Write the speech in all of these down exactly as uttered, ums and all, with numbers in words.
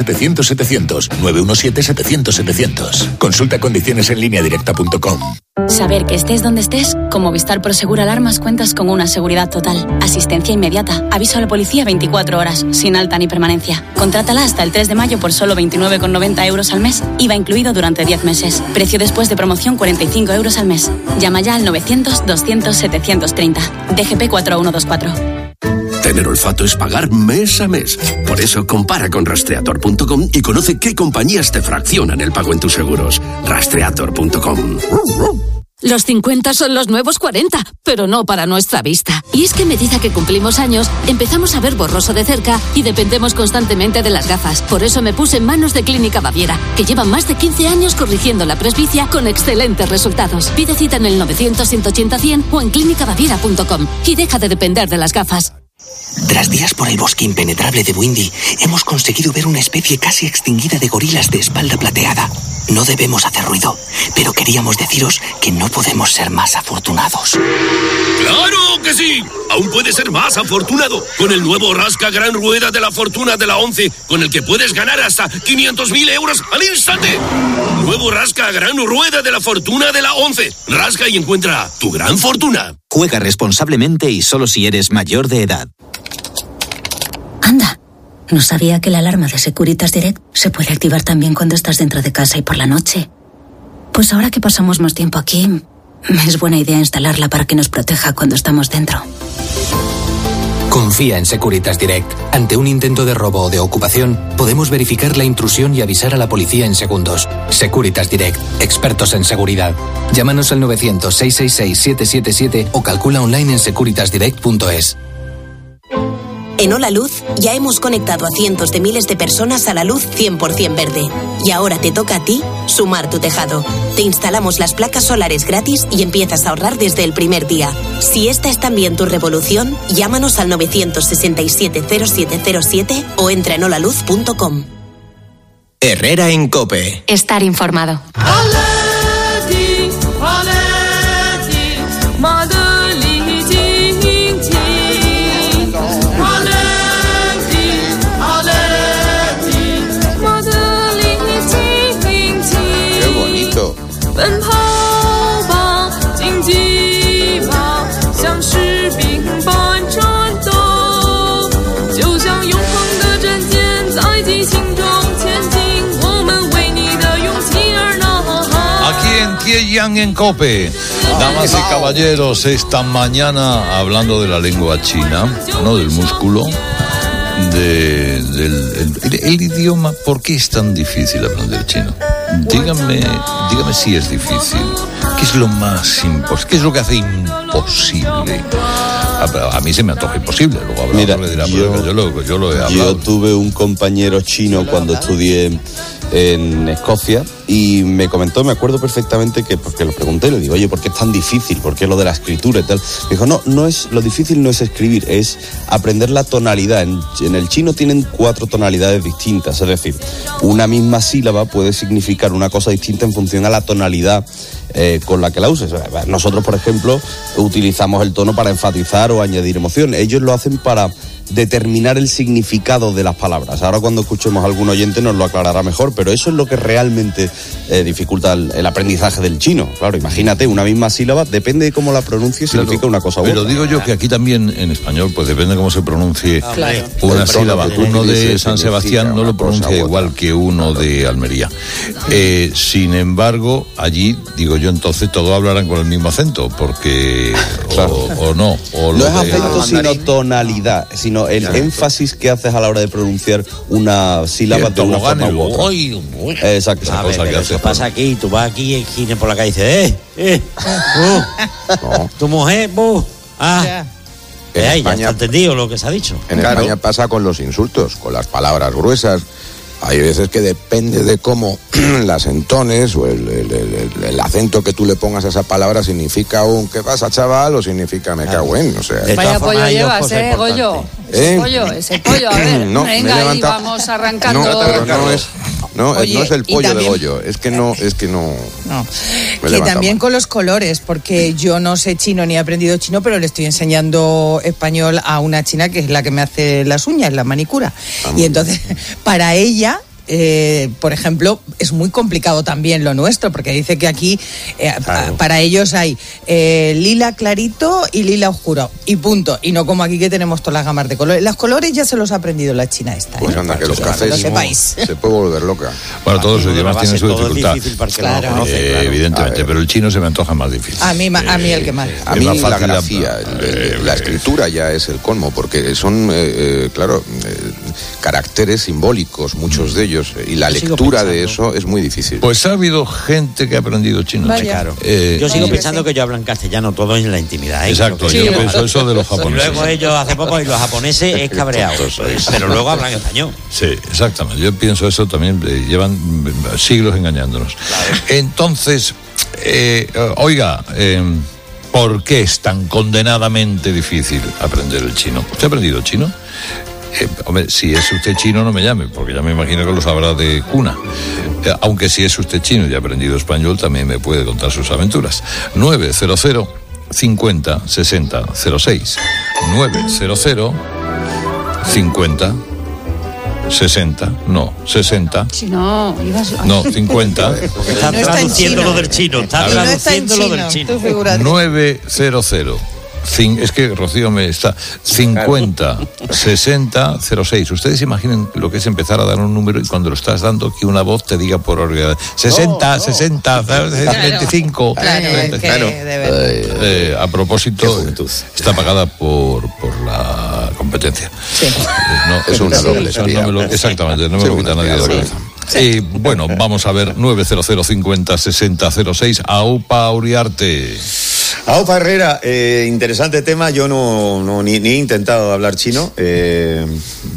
setecientos setecientos. nueve uno siete setecientos setecientos. Consulta condiciones en línea directa punto com. Saber que estés donde estés, con Movistar Prosegur Alarmas cuentas con una seguridad total, asistencia inmediata, aviso a la policía veinticuatro horas, sin alta ni permanencia. Contrátala hasta el tres de mayo por solo veintinueve con noventa euros al mes, I V A incluido durante diez meses. Precio después de promoción cuarenta y cinco euros al mes. Llama ya al novecientos doscientos setecientos treinta. D G P cuatro uno dos cuatro. Tener olfato es pagar mes a mes. Por eso compara con rastreator punto com y conoce qué compañías te fraccionan el pago en tus seguros. rastreator punto com. Los cincuenta son los nuevos cuarenta, pero no para nuestra vista. Y es que a medida que cumplimos años, empezamos a ver borroso de cerca y dependemos constantemente de las gafas. Por eso me puse en manos de Clínica Baviera, que lleva más de quince años corrigiendo la presbicia con excelentes resultados. Pide cita en el novecientos ciento ochenta cien o en clínica baviera punto com y deja de depender de las gafas. Tras días por el bosque impenetrable de Bwindi, hemos conseguido ver una especie casi extinguida de gorilas de espalda plateada. No debemos hacer ruido, pero queríamos deciros que no podemos ser más afortunados. ¡Claro que sí! Aún puedes ser más afortunado con el nuevo Rasca Gran Rueda de la Fortuna de la once, con el que puedes ganar hasta quinientos mil euros al instante. Nuevo Rasca Gran Rueda de la Fortuna de la once. Rasca y encuentra tu gran fortuna. Juega responsablemente y solo si eres mayor de edad. Anda, no sabía que la alarma de Securitas Direct se puede activar también cuando estás dentro de casa y por la noche. Pues ahora que pasamos más tiempo aquí, es buena idea instalarla para que nos proteja cuando estamos dentro. Confía en Securitas Direct. Ante un intento de robo o de ocupación, podemos verificar la intrusión y avisar a la policía en segundos. Securitas Direct, expertos en seguridad. Llámanos al novecientos, seiscientos sesenta y seis, siete siete siete o calcula online en securitas direct punto es. En Hola Luz ya hemos conectado a cientos de miles de personas a la luz cien por ciento verde. Y ahora te toca a ti sumar tu tejado. Te instalamos las placas solares gratis y empiezas a ahorrar desde el primer día. Si esta es también tu revolución, llámanos al novecientos sesenta y siete, cero siete cero siete o entra en hola luz punto com. Herrera en COPE. Estar informado. En COPE, damas y caballeros, esta mañana hablando de la lengua china, no del músculo, de, del el, el idioma. ¿Por qué es tan difícil aprender chino? Dígame, dígame si es difícil. ¿Qué es lo más imposible? ¿Qué es lo que hace imposible? A, a mí se me antoja imposible. Luego habrá Mira, que dirá, yo, yo, lo, yo lo he hablado. Yo tuve un compañero chino cuando estudié en Escocia y me comentó, me acuerdo perfectamente que, porque lo pregunté, le digo, oye, ¿por qué es tan difícil? ¿Por qué lo de la escritura y tal? Me dijo, no, no es, lo difícil no es escribir, es aprender la tonalidad. En, en el chino tienen cuatro tonalidades distintas, es decir, una misma sílaba puede significar una cosa distinta en función a la tonalidad eh, con la que la uses. Nosotros, por ejemplo, utilizamos el tono para enfatizar o añadir emoción. Ellos lo hacen para determinar el significado de las palabras. Ahora cuando escuchemos a algún oyente nos lo aclarará mejor, pero eso es lo que realmente eh, dificulta el, el aprendizaje del chino. Claro, imagínate, una misma sílaba, depende de cómo la pronuncie, claro, significa una cosa u otra. Pero digo yo que aquí también en español, pues depende de cómo se pronuncie claro. una El sílaba. Uno de San significa Sebastián no lo pronuncia igual que uno de Almería. Eh, sin embargo, allí, digo yo, entonces todos hablarán con el mismo acento, porque claro. o, o no. O no lo es de, acento, sino tonalidad, sino el claro. énfasis que haces a la hora de pronunciar una sílaba de una forma u otra. Uy, uy. Exacto, esa ver, cosa que haces. Eso pasa aquí, tú vas aquí y Gine por la calle y dices, eh, eh, uh, no. tu mujer, uh, ah. En eh, España, ya está entendido lo que se ha dicho. En claro. España pasa con los insultos, con las palabras gruesas. Hay veces que depende de cómo las entones o el, el, el, el acento que tú le pongas a esa palabra significa un ¿qué pasa, chaval? O significa me cago en, o sea. Vaya pollo llevas, eh, Goyo. ¿Eh? Ese pollo, ese pollo, a ver, no, venga ahí, vamos arrancando. No, pero no es, no, Oye, no es el pollo también, de Goyo, es que no, es que no. No. Que también mal. Con los colores, porque yo no sé chino ni he aprendido chino, pero le estoy enseñando español a una china que es la que me hace las uñas, la manicura. Ah, y entonces, para ella, eh, por ejemplo, es muy complicado también lo nuestro, porque dice que aquí eh, claro. pa, para ellos hay eh, lila clarito y lila oscuro, y punto. Y no como aquí que tenemos todas las gamas de colores. Los colores ya se los ha aprendido la china esta. Pues ¿eh? anda, que los cafés no sepáis. Se puede volver loca. Bueno, todos los idiomas tienen su dificultad. Claro. Conoce, eh, claro. Evidentemente, pero el chino se me antoja más difícil. A mí, a mí el que más. Eh, a mí la grafía, la, eh, la escritura ya es el colmo, porque son, eh, claro, eh, caracteres simbólicos, muchos de ellos, y la lectura de eso es muy difícil. Pues ha habido gente que ha aprendido chino. Vaya. Claro. Eh, yo sigo pensando que ellos hablan castellano todo en la intimidad. ¿eh? Exacto, sí, yo sí, pienso eso de los japoneses. Y luego ellos hace poco y los japoneses es cabreados, pero luego hablan español. Sí, exactamente. Yo pienso eso también, eh, llevan siglos engañándonos. Claro. Entonces, eh, oiga, eh, ¿por qué es tan condenadamente difícil aprender el chino? ¿Usted ha aprendido chino? Eh, hombre, si es usted chino no me llame, porque ya me imagino que lo sabrá de cuna. Eh, aunque si es usted chino y ha aprendido español, también me puede contar sus aventuras. nueve cero cero cincuenta sesenta cero seis nueve cero cero cincuenta sesenta, no, sesenta. Si no, ibas a... No, cincuenta. Está no traduciendo lo del chino, está traduciendo lo del chino. nueve cero cero. Es que Rocío me está cincuenta sesenta cero seis. Ustedes imaginen lo que es empezar a dar un número y cuando lo estás dando que una voz te diga por orgullo sesenta, no, no. sesenta, veinticinco. Claro, treinta, claro. Eh, a propósito, está pagada por, por la competencia. Sí. No, es una doble. Sí, no me lo, exactamente, no me sí, lo quita nadie de la cabeza. Sí. Y bueno, vamos a ver, nueve cero cero cincuenta sesenta cero seis, Aupa Uriarte. Aupa Herrera, eh, interesante tema. Yo no, no ni, ni he intentado hablar chino. Eh,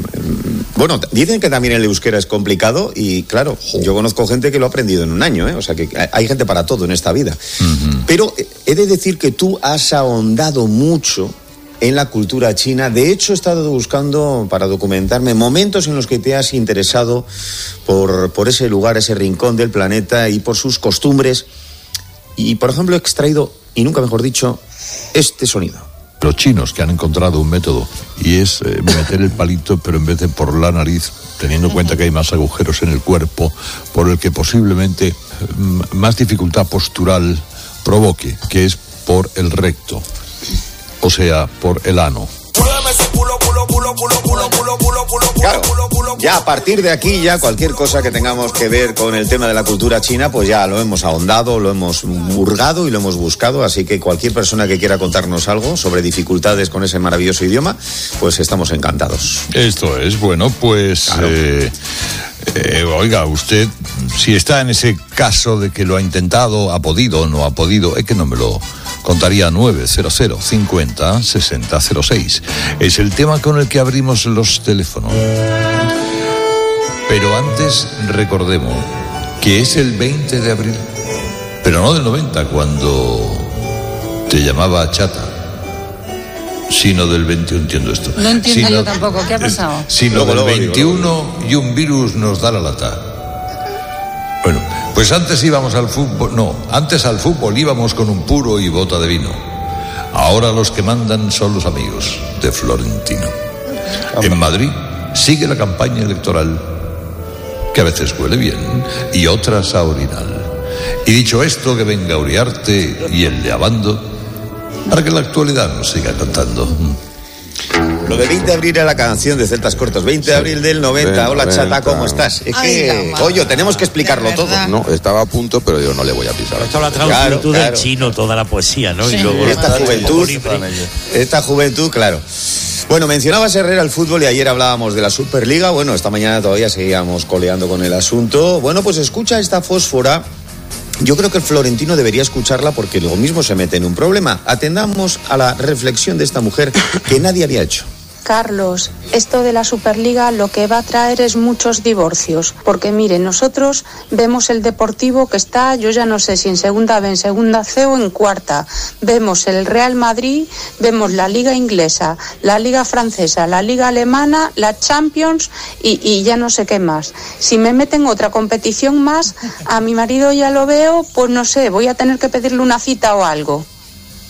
bueno, dicen que también el euskera es complicado y claro, yo conozco gente que lo ha aprendido en un año, ¿eh? O sea que hay gente para todo en esta vida. Uh-huh. Pero he de decir que tú has ahondado mucho en la cultura china. De hecho, he estado buscando para documentarme momentos en los que te has interesado por, por ese lugar, ese rincón del planeta y por sus costumbres. Y, por ejemplo, he extraído, y nunca mejor dicho, este sonido. Los chinos que han encontrado un método y es eh, meter el palito, pero en vez de por la nariz, teniendo en cuenta que hay más agujeros en el cuerpo, por el que posiblemente eh, más dificultad postural provoque, que es por el recto, o sea, por el ano. Claro, ya a partir de aquí, ya cualquier cosa que tengamos que ver con el tema de la cultura china, pues ya lo hemos ahondado, lo hemos hurgado y lo hemos buscado, así que cualquier persona que quiera contarnos algo sobre dificultades con ese maravilloso idioma, pues estamos encantados. Esto es, bueno, pues... Claro. Eh... Eh, oiga, usted, si está en ese caso de que lo ha intentado, ha podido o no ha podido, es que no me lo contaría. Nueve cero cero cincuenta sesenta cero seis. Es el tema con el que abrimos los teléfonos. Pero antes recordemos que es el veinte de abril, pero no del noventa, cuando te llamaba chata, sino del veintiuno, entiendo esto. No entiendo sino, yo tampoco, ¿qué ha pasado? Sino luego, del luego, veintiuno digo, y un virus nos da la lata. Bueno, pues antes íbamos al fútbol, no, antes al fútbol íbamos con un puro y bota de vino. Ahora los que mandan son los amigos de Florentino. En Madrid sigue la campaña electoral, que a veces huele bien y otras a orinal. Y dicho esto, que venga Uriarte y el de Abando, para que la actualidad nos siga cantando. Lo de veinte de abril era la canción de Celtas Cortos. veinte de abril del noventa. Hola, chata, ¿cómo estás? Es que, oye, tenemos que explicarlo todo. No, estaba a punto, pero yo no le voy a pisar. Esto la traducción claro, tú claro. del chino, toda la poesía, ¿no? Sí. Y luego esta juventud, esta juventud, claro. Bueno, mencionabas, Herrera, el fútbol y ayer hablábamos de la Superliga. Bueno, esta mañana todavía seguíamos coleando con el asunto. Bueno, pues escucha esta fósfora. Yo creo que el Florentino debería escucharla porque luego mismo se mete en un problema. Atendamos a la reflexión de esta mujer que nadie había hecho. Carlos, esto de la Superliga lo que va a traer es muchos divorcios, porque mire, nosotros vemos el Deportivo que está, yo ya no sé si en segunda B, en segunda C o en cuarta, vemos el Real Madrid, vemos la Liga Inglesa, la Liga Francesa, la Liga Alemana, la Champions y, y ya no sé qué más. Si me meten otra competición más, a mi marido ya lo veo, pues no sé, voy a tener que pedirle una cita o algo.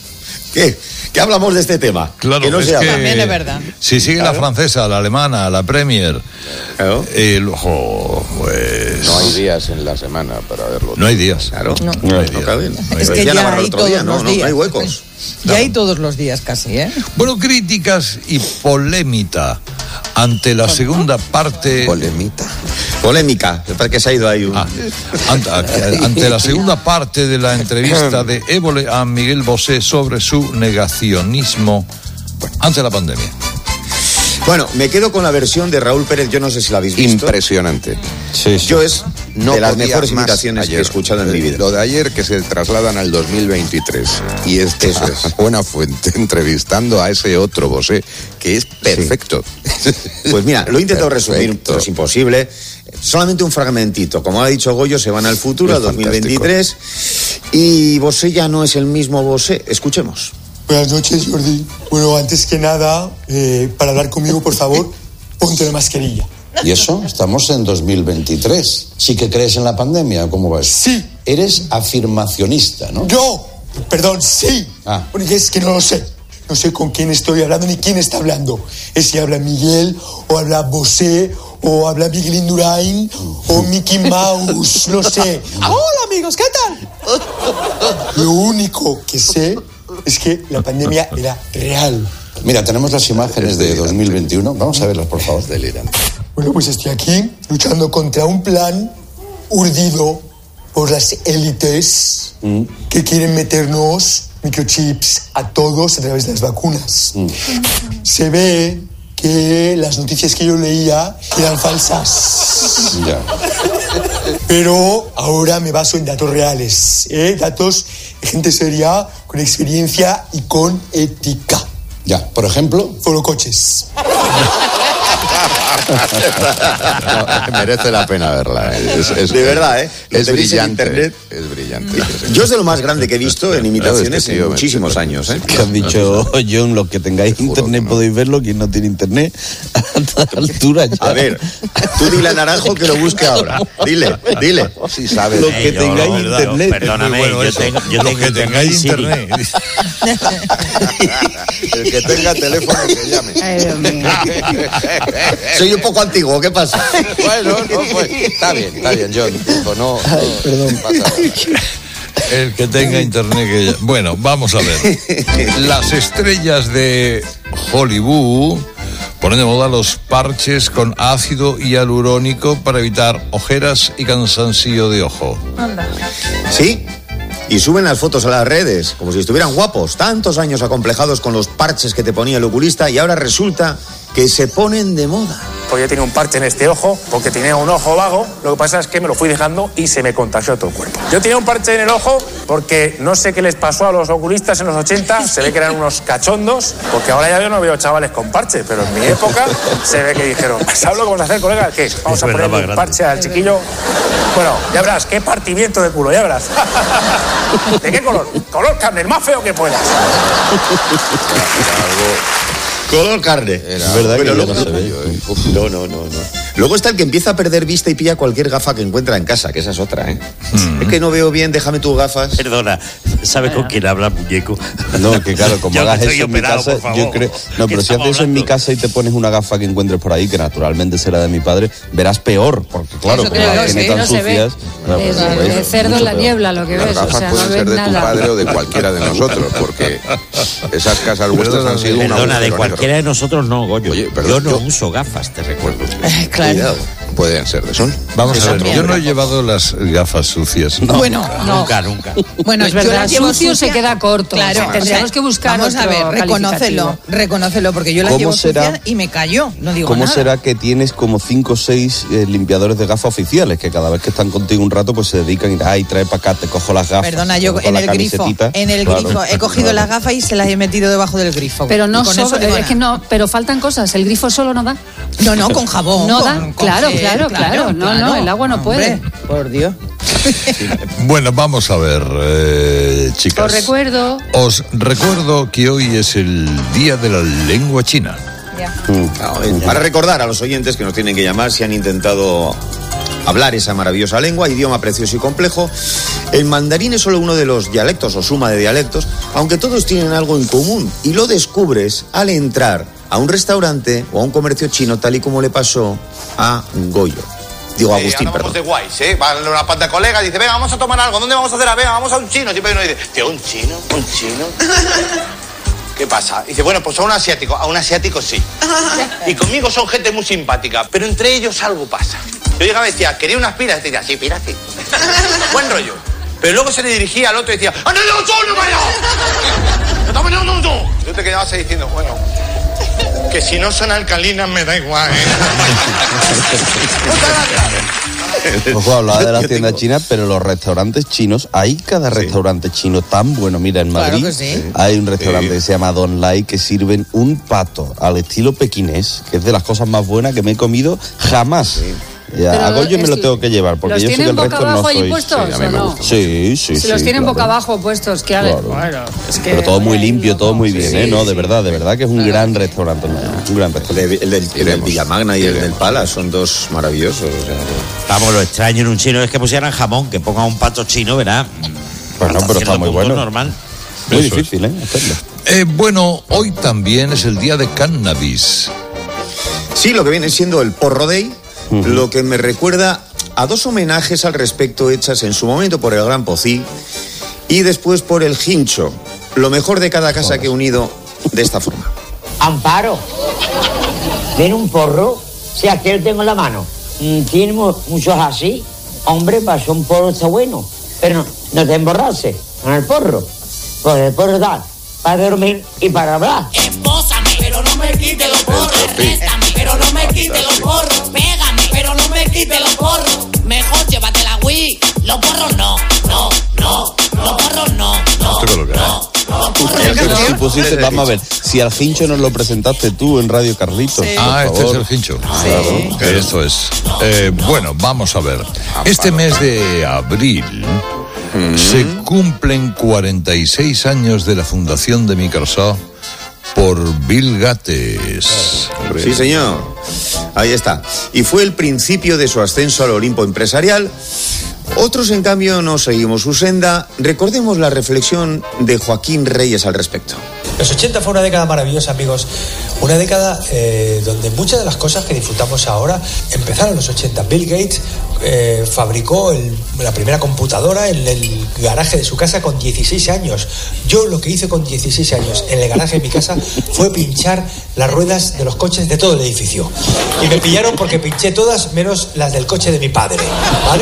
¿Qué? ¿Qué hablamos de este tema? Claro, que no es se que habla. También es verdad. Si sigue Claro. la francesa, la alemana, la Premier, Claro. el ojo, pues... No hay días en la semana para verlo. No hay días. Claro. No. No hay No días. caben. Es Lo que decía ya Navarro el hay otro día, todos no, los no, no hay días. huecos. Ya hay todos los días casi, ¿eh? Bueno, críticas y polémica ante la segunda parte... Polemita. Polémica, para que se ha ido ahí un... Ah, ante, ante la segunda parte de la entrevista de Évole a Miguel Bosé sobre su negacionismo ante la pandemia. Bueno, me quedo con la versión de Raúl Pérez, yo no sé si la habéis visto. Impresionante. Sí, sí. Yo es No de las podía mejores más imitaciones que he ayer. escuchado en mi vida. Lo de ayer que se trasladan al dos mil veintitrés y es Eso es. Buena Fuente entrevistando a ese otro Bosé que es perfecto. Pues mira, lo he intentado resumir, Perfecto. pero es imposible. Solamente un fragmentito. Como ha dicho Goyo, se van al futuro, Es al dos mil veintitrés. Y Bosé ya no es el mismo Bosé. Escuchemos. Buenas noches, Jordi. Bueno, antes que nada, eh, para hablar conmigo, por favor, ponte la mascarilla. ¿Y eso? Estamos en dos mil veintitrés. ¿Sí que crees en la pandemia? ¿Cómo vas? Sí. Eres afirmacionista, ¿no? Yo, perdón, sí. Ah. Porque es que no lo sé. No sé con quién estoy hablando ni quién está hablando. Es si habla Miguel, o habla Bosé, o habla Miguel Indurain, o Mickey Mouse, no sé. Hola, amigos, ¿qué tal? Lo único que sé es que la pandemia era real. Mira, tenemos las imágenes de dos mil veintiuno. Vamos a verlas, por favor. Delirante. Bueno, pues estoy aquí luchando contra un plan urdido por las élites Mm. que quieren meternos microchips a todos a través de las vacunas. Mm. Se ve que las noticias que yo leía eran falsas. Ya. Pero ahora me baso en datos reales, ¿eh? Datos de gente seria, con experiencia y con ética. Ya, por ejemplo. Solo coches. No, merece la pena verla. Es, es- De verdad, ¿eh? Lo Es tenéis en brillante. internet. Es brillante. Yo es de lo más grande que he visto en imitaciones Este tío en me- muchísimos años, ¿eh? Que has dicho, John, los que tengáis internet podéis verlo, quien no tiene internet, a esta altura ya. A ver, tú dile a Naranjo que lo busque ahora. Dile, dile. Si sabes. Los que yo, tengáis la verdad, internet. perdóname, Es muy bueno yo eso. tengo, yo Los tengo que tengáis Siri. internet. El que tenga teléfono que llame. Ay, Dios mío. Soy un poco antiguo, ¿qué pasa? Bueno, no, pues, está bien, está bien, John. Hijo, no, no perdón. pasa nada. El que tenga internet que ya- Bueno, vamos a ver. Las estrellas de Hollywood ponen de moda los parches con ácido hialurónico para evitar ojeras y cansancio de ojo. Sí. Y suben las fotos a las redes, como si estuvieran guapos. Tantos años acomplejados con los parches que te ponía el oculista y ahora resulta que se ponen de moda. Pues yo tenía un parche en este ojo porque tenía un ojo vago. Lo que pasa es que me lo fui dejando y se me contagió todo el cuerpo. Yo tenía un parche en el ojo porque no sé qué les pasó a los oculistas en los ochenta. Se ve que eran unos cachondos, porque ahora ya yo no veo chavales con parche, pero en mi época se ve que dijeron, ¿sabes lo que vamos a hacer, colega? ¿Qué? Vamos Es a verdad, ponerle más un grande. parche al chiquillo. Bueno, ya verás, qué partimiento de culo, ya verás. ¿De qué color? Color carne, el más feo que puedas. Color carne. Es verdad que Bueno, ya luego- no se ve. No, no, no, no. Luego está el que empieza a perder vista y pilla cualquier gafa que encuentra en casa, que esa es otra, ¿eh? Es que no veo bien, déjame tus gafas. Perdona, ¿sabes con quién habla, muñeco? No, que claro, como Yo que hagas estoy eso en mi operado, casa, por favor. yo creo. No, ¿Qué pero si haces estamos eso en mi hablando? casa y te pones una gafa que encuentres por ahí, que naturalmente será de mi padre, verás peor, porque claro, Eso como creo, las sí, tiene tan no se ve. sucias. claro, Es pues, de pues, cerdo mucho en la peor. niebla lo que Las ves, o gafas sea, no pueden ves ser de tu nada. padre o de cualquiera de nosotros, porque esas casas vuestras han sido una Perdona, de agujero cualquiera de nosotros no, Goyo. Oye, Yo perdón, no yo- uso gafas, te recuerdo. Claro. Cuidado. Pueden ser de sol. Vamos a ver, también. yo no he llevado las gafas sucias. Bueno, no. Nunca, nunca. Bueno, Es yo verdad, las llevo sucio sucia- se queda corto. Claro, O sea, tendríamos que buscar Vamos a otro ver, reconócelo, calificativo. reconócelo, porque yo las ¿Cómo llevo será? sucias y me cayó, no digo ¿Cómo nada. será que tienes como cinco o seis eh, limpiadores de gafas oficiales que cada vez que están contigo un rato pues se dedican y ay, trae para acá, te cojo las gafas. Perdona, te yo cojo en la el grifo, camisetita? en el Claro. grifo he cogido las gafas y se las he metido debajo del grifo. Pero no Y con eso solo, tengo es que nada. no, pero faltan cosas, el grifo solo no da. No, no, con jabón. No con- da, con claro, gel, claro, claro, no, no, el agua no Hombre, puede. Por Dios. Bueno, vamos a ver, eh, chicas. Os recuerdo. Os recuerdo que hoy es el Día de la Lengua China. No, eh, para recordar a los oyentes que nos tienen que llamar si han intentado hablar esa maravillosa lengua, idioma precioso y complejo, El mandarín es solo uno de los dialectos o suma de dialectos, aunque todos tienen algo en común, y lo descubres al entrar a un restaurante o a un comercio chino, tal y como le pasó a Goyo. Digo, Agustín, eh, perdón. de guays, ¿eh? Van una pata de colegas y dice, venga, vamos a tomar algo. ¿Dónde vamos a hacer? Venga, vamos a un chino. Siempre uno dice, tío, ¿un chino? ¿Un chino? ¿Qué pasa? Dice, bueno, pues a un asiático. A un asiático sí. Y conmigo son gente muy simpática, pero entre ellos algo pasa. Yo llegaba y decía, ¿quería unas piras? Y decía, sí, piras, sí. Buen rollo. Pero luego se le dirigía al otro y decía, ¡ah, no, no, no, no, no, no, no! Tú te quedabas ahí diciendo, bueno, que si no son alcalinas me da igual, ¿eh? Ojo, hablaba de las tiendas chinas, pero los restaurantes chinos, hay cada restaurante chino tan bueno. Mira, en Madrid Claro que sí. hay un restaurante Sí. que se llama Don Lai, que sirven un pato al estilo pequinés, que es de las cosas más buenas que me he comido jamás. Ya, Pero a Goyo me es- lo tengo que llevar, porque ¿los yo sé que tienen el boca resto no abajo allí soy. puestos, Sí, a mí o me no? gusta. Sí, sí, Si sí. los tienen claro. boca abajo puestos, ¿qué hay? Bueno, es que... Pero todo muy limpio, todo muy bien, Sí, ¿eh? No, de sí. verdad, de verdad que es un gran restaurante, ¿no? Un gran restaurante. El, del, el del Villamagna y el del Pala son dos maravillosos. O sea, Vamos, lo extraño en un chino es que pusieran jamón, que pongan un pato chino, verá. Bueno, pero está muy bueno. Normal. Muy Eso difícil, ¿eh? Hacerlo. Eh, bueno, hoy también es el día de cannabis. sí, lo que viene siendo el Porro Day, Ujú. lo que me recuerda a dos homenajes al respecto hechas en su momento por el Gran Pocí y después por el Hincho. Lo mejor de cada casa que he unido de esta forma. Amparo, ¿tiene un porro? Si aquí lo tengo en la mano. Mm, ¿Tiene mu- muchos así? Hombre, pasó un porro, está bueno. Pero no, no te emborraces con el porro. Pues el porro da para dormir y para hablar. Espósame, pero no me quite los porros. Arréstame, pero no me quite los porros. Pégame, pero no me quite los porros. Mejor llévate la Wii. Los porros no, no, no. Los porros no, no, no. Pero si pusiste, vamos a ver, si al Hincho nos lo presentaste tú en Radio Carlitos. Sí. Ah, por este favor. es el Hincho. Claro, eso es. Eh, bueno, vamos a ver. Este mes de abril se cumplen cuarenta y seis años de la fundación de Microsoft por Bill Gates. Sí, señor. Ahí está. Y fue el principio de su ascenso al Olimpo empresarial. Otros, en cambio, no seguimos su senda. Recordemos la reflexión de Joaquín Reyes al respecto. Los ochenta fue una década maravillosa, amigos. Una década eh, donde muchas de las cosas que disfrutamos ahora empezaron en los ochenta. Bill Gates eh, fabricó el, la primera computadora en el garaje de su casa con dieciséis años. Yo lo que hice con dieciséis años en el garaje de mi casa fue pinchar las ruedas de los coches de todo el edificio. Y me pillaron porque pinché todas menos las del coche de mi padre. ¿Vale?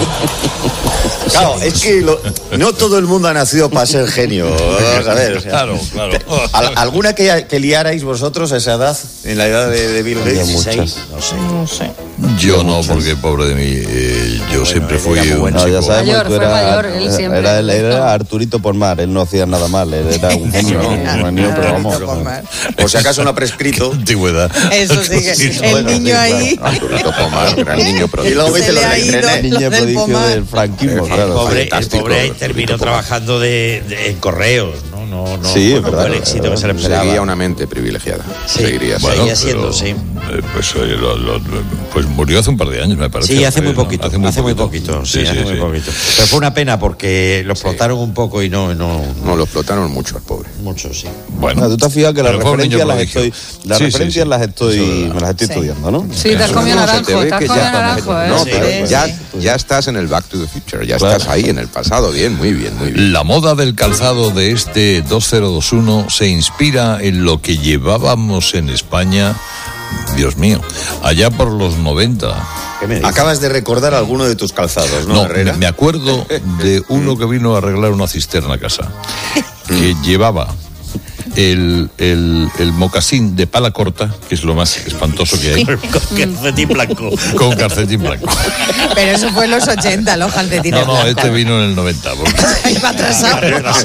Bien. Claro, es que lo- no todo el mundo ha nacido para ser genio. Vamos a ver. O sea, Claro, claro. ¿al- ¿Alguna que, que liarais vosotros a esa edad, en la edad de, de Bill Gates? muchas. No sé. No sé. Yo no, porque pobre de mí, eh, yo siempre fui un No, ya chico. sabemos Mayor, que tú fue eras- mayor, él siempre. era, él era Arturito por mar, él no hacía nada mal, él era un genio, ¿no? Un genio, pero vamos. Por si acaso no ha prescrito. Antigüedad. Eso sí que el niño ahí. Arturito Pomar, gran niño Y prodigio. luego Se viste lo le ha del ido. René. Niño Lo del prodigio pomar. del franquismo, El claro. El pobre, el Fantástico, pobre ahí Arturito terminó Pomar. trabajando de, de- en correos, ¿no? No, no, Sí, es no verdad, fue el éxito que se le esperaba. Seguía una mente privilegiada. Sí. Seguiría Bueno, siendo. seguía siendo, pero, sí. eh, pues, eh, lo- lo- pues murió hace un par de años, me parece. Sí, hace muy ¿no? poquito, hace muy poquito, sí, Sí, hace sí, muy sí. poquito. Pero fue una pena porque lo explotaron un poco y no, no, No, lo explotaron mucho al pobre. mucho, sí. Bueno, Ah, tú te has fijado que las pero fue un niño referencias las prodigio. estoy, las Sí, sí, referencias sí. las estoy, Eso es verdad. me las estoy Sí. estudiando, ¿no? Sí, te has comido No, se te naranjo, ve te has que comido ya- naranjo, ¿eh? No, Sí, pero sí. ya, ya estás en el Back to the Future, ya Claro. estás ahí en el pasado, bien, muy bien, muy bien. La moda del calzado de este dos mil veintiuno se inspira en lo que llevábamos en España, Dios mío, allá por los noventa. Acabas de recordar alguno de tus calzados, ¿no, No, Herrera? me acuerdo de uno que vino a arreglar una cisterna a casa, que llevaba el, el, el mocasín de pala corta, que es lo más espantoso que hay, Con calcetín blanco. con calcetín blanco. Pero eso fue en los ochenta, los calcetines No, no, blancos. este vino en el noventa. porque- Iba atrasado.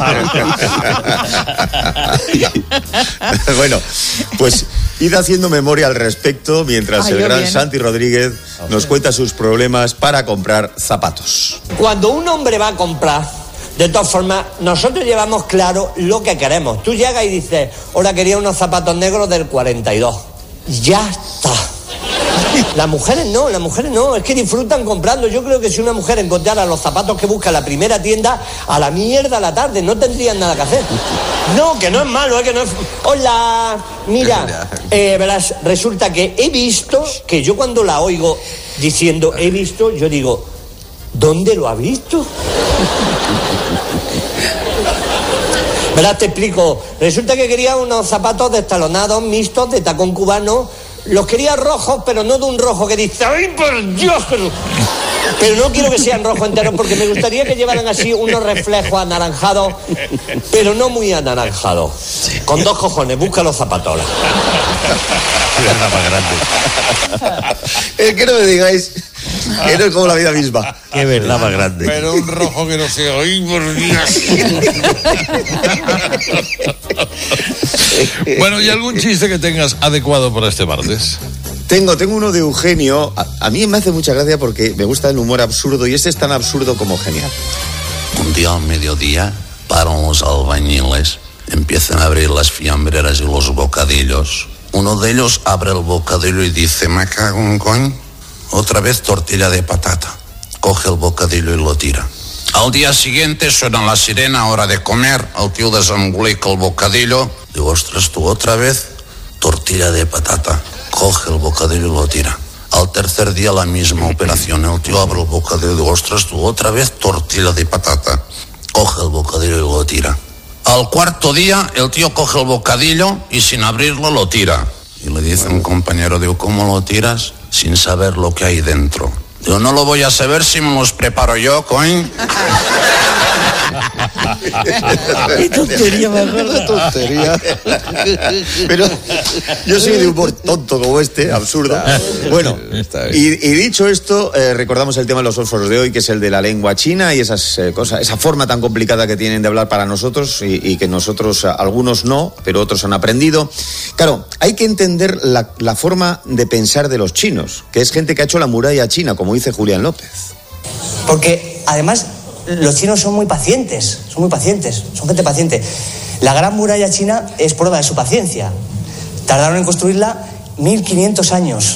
Bueno, pues id haciendo memoria al respecto mientras Ay, el yo gran bien. Santi Rodríguez nos cuenta sus problemas para comprar zapatos. Cuando un hombre va a comprar, de todas formas, nosotros llevamos claro lo que queremos. Tú llegas y dices, ahora quería unos zapatos negros del cuarenta y dos. Ya está. Las mujeres no, las mujeres no, es que disfrutan comprando. Yo creo que si una mujer encontrara los zapatos que busca en la primera tienda, a la mierda a la tarde, no tendrían nada que hacer. No, que no es malo, ¿eh? Que no es... Hola, mira, eh, verás, resulta que he visto, que yo cuando la oigo diciendo he visto, yo digo, ¿dónde lo ha visto? Verás, te explico. Resulta que quería unos zapatos destalonados, mixtos, de tacón cubano. Los quería rojos, pero no de un rojo que dice, ¡ay, por Dios! Pero, pero no quiero que sean rojos enteros, porque me gustaría que llevaran así unos reflejos anaranjados, pero no muy anaranjados. Con dos cojones, busca los zapatos. Qué verdad más grande. Es que no me digáis que no es como la vida misma. Qué verdad más grande. Pero un rojo que no sea, ¡ay, por Dios! Bueno, ¿y algún chiste que tengas adecuado para este martes? Tengo, tengo uno de Eugenio. A, a mí me hace mucha gracia porque me gusta el humor absurdo y este es tan absurdo como genial. Un día al mediodía paran los albañiles, empiezan a abrir las fiambreras y los bocadillos. Uno de ellos abre el bocadillo y dice, me cago en coño, otra vez tortilla de patata. Coge el bocadillo y lo tira. Al día siguiente suena la sirena, hora de comer, el tío desembolica el bocadillo. Digo, ostras, tú otra vez tortilla de patata. Coge el bocadillo y lo tira. Al tercer día la misma operación, el tío abre el bocadillo y digo, ostras, tú otra vez tortilla de patata. Coge el bocadillo y lo tira. Al cuarto día el tío coge el bocadillo y sin abrirlo lo tira. Y le dice un compañero, digo, ¿cómo lo tiras? Sin saber lo que hay dentro. Digo, no lo voy a saber si me los preparo yo, coño. Qué tontería, Qué tontería. Pero yo soy de humor tonto como este, absurdo. Bueno, y, y dicho esto, eh, recordamos el tema de los fósforos de hoy, que es el de la lengua china y esas eh, cosas, esa forma tan complicada que tienen de hablar para nosotros y, y que nosotros, algunos no, pero otros han aprendido. Claro, hay que entender la, la forma de pensar de los chinos, que es gente que ha hecho la muralla china, como dice Julián López. Porque además los chinos son muy pacientes, son muy pacientes, son gente paciente. La gran muralla china es prueba de su paciencia. Tardaron en construirla mil quinientos años.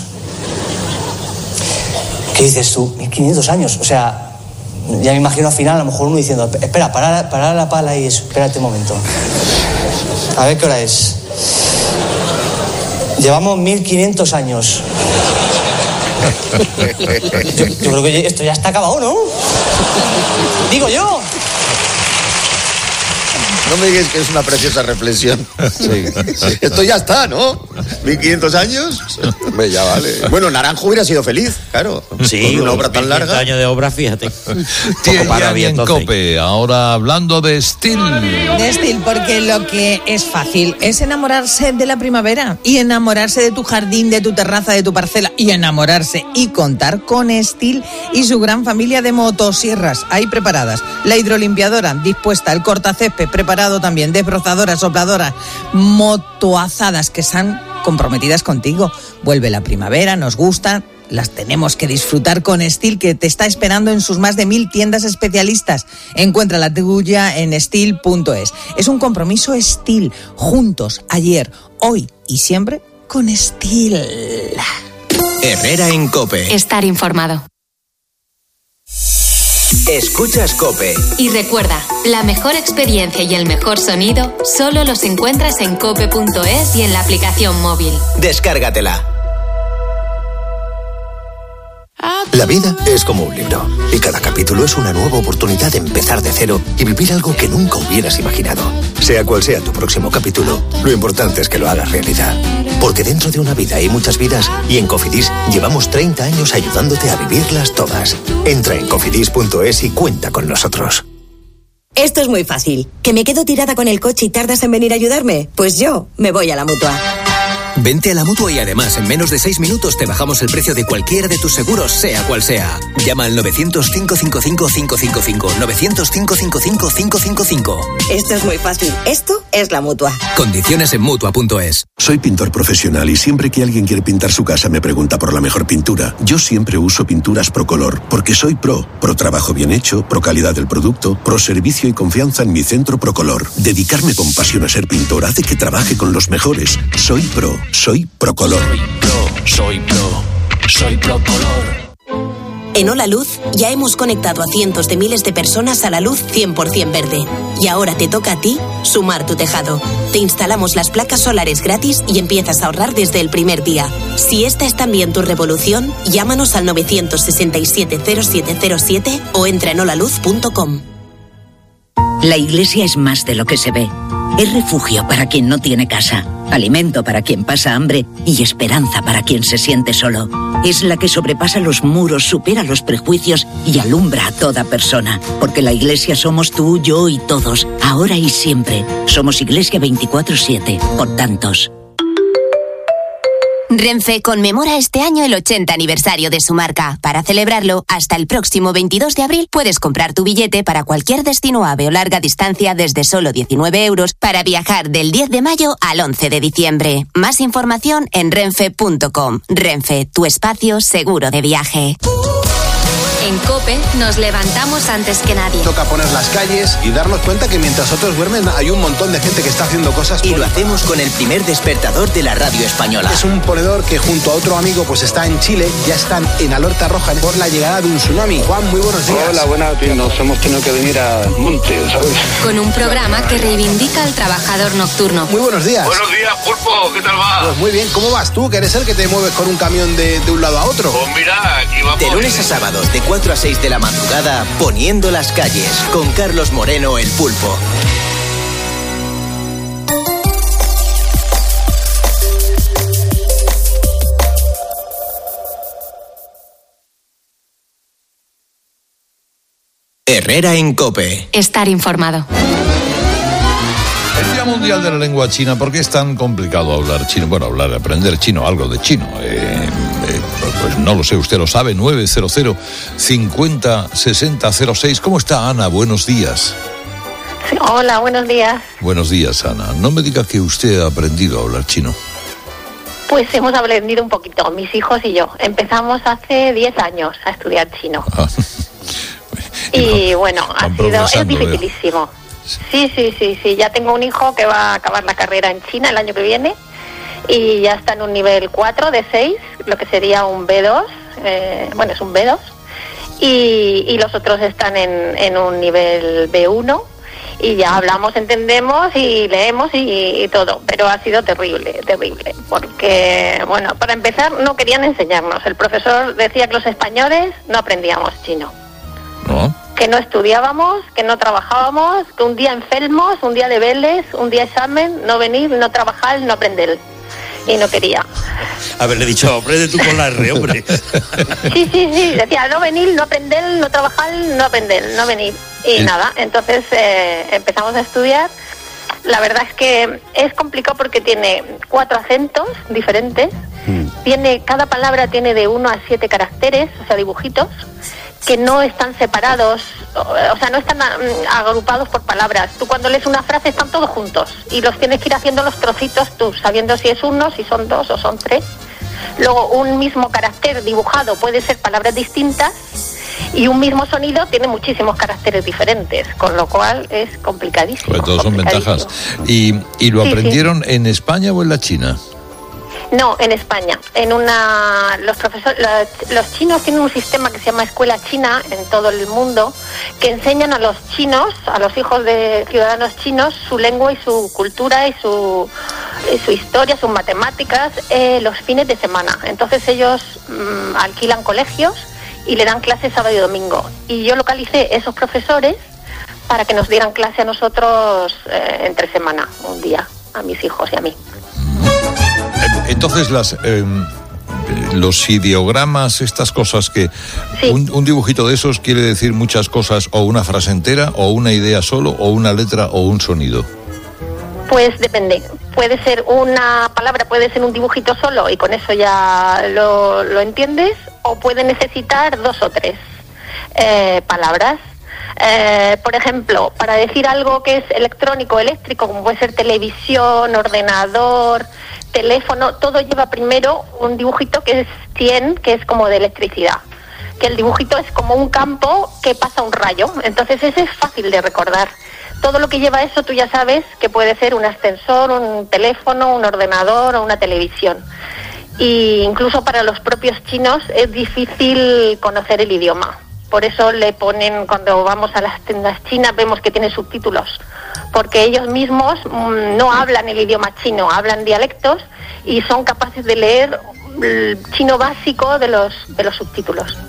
¿Qué dices tú? mil quinientos años, o sea, ya me imagino al final a lo mejor uno diciendo, espera, parar, parar la pala y eso, espérate un momento. A ver qué hora es. Llevamos mil quinientos años. Yo, yo creo que esto ya está acabado, ¿no? Digo yo. No me digas que es una preciosa reflexión. Sí, sí. Esto ya está, ¿no? mil quinientos años. Hombre, ya vale. Bueno, Naranjo hubiera sido feliz, claro. Sí, con una obra tan larga. años de obra, fíjate. Tiene en Cope, ahora hablando de Steel. De Steel, porque lo que es fácil es enamorarse de la primavera y enamorarse de tu jardín, de tu terraza, de tu parcela y enamorarse y contar con Steel y su gran familia de motosierras ahí preparadas. La hidrolimpiadora dispuesta, el cortacésped preparado también, desbrozadoras, sopladoras, motoazadas que están comprometidas contigo. Vuelve la primavera, nos gusta, las tenemos que disfrutar con Steel, que te está esperando en sus más de mil tiendas especialistas. Encuentra la tuya en steel punto es. Es un compromiso Steel, juntos, ayer, hoy y siempre con Steel. Herrera en Cope. Estar informado. Escuchas Cope. Y recuerda, la mejor experiencia y el mejor sonido solo los encuentras en cope punto es y en la aplicación móvil. Descárgatela. La vida es como un libro y cada capítulo es una nueva oportunidad de empezar de cero y vivir algo que nunca hubieras imaginado. Sea cual sea tu próximo capítulo, lo importante es que lo hagas realidad. Porque dentro de una vida hay muchas vidas y en Cofidis llevamos treinta años ayudándote a vivirlas todas. Entra en cofidis punto es y cuenta con nosotros. Esto es muy fácil. ¿Que me quedo tirada con el coche y tardas en venir a ayudarme? Pues yo me voy a la Mutua. Vente a la Mutua y además en menos de seis minutos te bajamos el precio de cualquiera de tus seguros, sea cual sea. Llama al novecientos, cinco cinco cinco, cinco cinco cinco, novecientos, cinco cinco cinco, cinco cinco cinco. Esto es muy fácil. Esto es la Mutua. Condiciones en Mutua punto es. Soy pintor profesional y siempre que alguien quiere pintar su casa me pregunta por la mejor pintura. Yo siempre uso pinturas Procolor, porque soy pro. Pro trabajo bien hecho, pro calidad del producto, pro servicio y confianza en mi centro Procolor. Dedicarme con pasión a ser pintor hace que trabaje con los mejores. Soy pro. Soy Procolor. Soy pro, soy pro. Soy Procolor. En Hola Luz ya hemos conectado a cientos de miles de personas a la luz cien por ciento verde. Y ahora te toca a ti sumar tu tejado. Te instalamos las placas solares gratis y empiezas a ahorrar desde el primer día. Si esta es también tu revolución, llámanos al nueve seis siete cero siete cero siete o entra en holaluz punto com. La Iglesia es más de lo que se ve. Es refugio para quien no tiene casa, alimento para quien pasa hambre y esperanza para quien se siente solo. Es la que sobrepasa los muros, supera los prejuicios y alumbra a toda persona. Porque la Iglesia somos tú, yo y todos, ahora y siempre. Somos Iglesia veinticuatro siete, por tantos. Renfe conmemora este año el ochenta aniversario de su marca. Para celebrarlo, hasta el próximo veintidós de abril puedes comprar tu billete para cualquier destino ave o larga distancia desde solo diecinueve euros para viajar del diez de mayo al once de diciembre. Más información en renfe punto com. Renfe, tu espacio seguro de viaje. En COPE nos levantamos antes que nadie. Toca poner las calles y darnos cuenta que mientras otros duermen hay un montón de gente que está haciendo cosas. Y lo hacemos con el primer despertador de la radio española. Es un ponedor que junto a otro amigo pues está en Chile, ya están en alerta roja por la llegada de un tsunami. Juan, muy buenos días. Hola, buenas días. Nos hemos tenido que venir a Monte, ¿sabes? Con un programa que reivindica al trabajador nocturno. Muy buenos días. Buenos días, Pulpo, ¿qué tal va? Pues muy bien, ¿cómo vas tú? Que eres el que te mueves con un camión de, de un lado a otro. Pues mira, aquí vamos. De lunes a sábados, de cuatro a seis de la madrugada, Poniendo las calles, con Carlos Moreno, el Pulpo. Herrera en COPE. Estar informado. El Día Mundial de la Lengua China, ¿por qué es tan complicado hablar chino? Bueno, hablar, aprender chino, algo de chino. Eh, eh, pues no lo sé, usted lo sabe. nueve cero cero cincuenta sesenta cero seis. ¿Cómo está, Ana? Buenos días. Hola, buenos días. Buenos días, Ana. No me diga que usted ha aprendido a hablar chino. Pues hemos aprendido un poquito, mis hijos y yo. Empezamos hace diez años a estudiar chino. Ah. Y bueno, ha sido, es dificilísimo. Sí, sí, sí, sí. Ya tengo un hijo que va a acabar la carrera en China el año que viene y ya está en un nivel cuatro de seis, lo que sería un B dos. Eh, bueno, es un B dos. Y, y los otros están en, en un nivel B uno y ya hablamos, entendemos y leemos y, y todo. Pero ha sido terrible, terrible. Porque, bueno, para empezar no querían enseñarnos. El profesor decía que los españoles no aprendíamos chino. ¿No? Que no estudiábamos, que no trabajábamos, que un día enfermos, un día deberes, un día examen, no venir, no trabajar, no aprender. Y no quería. Haberle dicho, aprende tú con la R, hombre. Sí, sí, sí, decía, no venir, no aprender, no trabajar, no aprender, no venir. Y nada, entonces eh, empezamos a estudiar. La verdad es que es complicado porque tiene cuatro acentos diferentes. Mm. Tiene, cada palabra tiene de uno a siete caracteres, o sea, dibujitos, que no están separados, o sea, no están agrupados por palabras. Tú cuando lees una frase están todos juntos y los tienes que ir haciendo los trocitos tú, sabiendo si es uno, si son dos o son tres. Luego, un mismo carácter dibujado puede ser palabras distintas y un mismo sonido tiene muchísimos caracteres diferentes, con lo cual es complicadísimo. Pues todos son ventajas. ¿Y, y lo sí, aprendieron sí. en España o en la China? No, en España. En una, los profesores, los, los chinos tienen un sistema que se llama Escuela China en todo el mundo, que enseñan a los chinos, a los hijos de ciudadanos chinos, su lengua y su cultura y su, y su historia, sus matemáticas, eh, los fines de semana. Entonces ellos mmm, alquilan colegios y le dan clases sábado y domingo. Y yo localicé esos profesores para que nos dieran clase a nosotros eh, entre semana, un día, a mis hijos y a mí. Entonces las eh, los ideogramas, estas cosas que sí. un, un dibujito de esos quiere decir muchas cosas, o una frase entera, o una idea solo, o una letra, o un sonido. Pues depende. Puede ser una palabra, puede ser un dibujito solo y con eso ya lo, lo entiendes, o puede necesitar dos o tres eh, palabras. Eh, por ejemplo, para decir algo que es electrónico, eléctrico, como puede ser televisión, ordenador, teléfono, todo lleva primero un dibujito que es cien, que es como de electricidad. Que el dibujito es como un campo que pasa un rayo. Entonces ese es fácil de recordar. Todo lo que lleva eso tú ya sabes que puede ser un ascensor, un teléfono, un ordenador o una televisión. y incluso para los propios chinos es difícil conocer el idioma. Por eso le ponen, cuando vamos a las tiendas chinas, vemos que tiene subtítulos, porque ellos mismos mmm, no hablan el idioma chino, hablan dialectos y son capaces de leer el chino básico de los, de los subtítulos.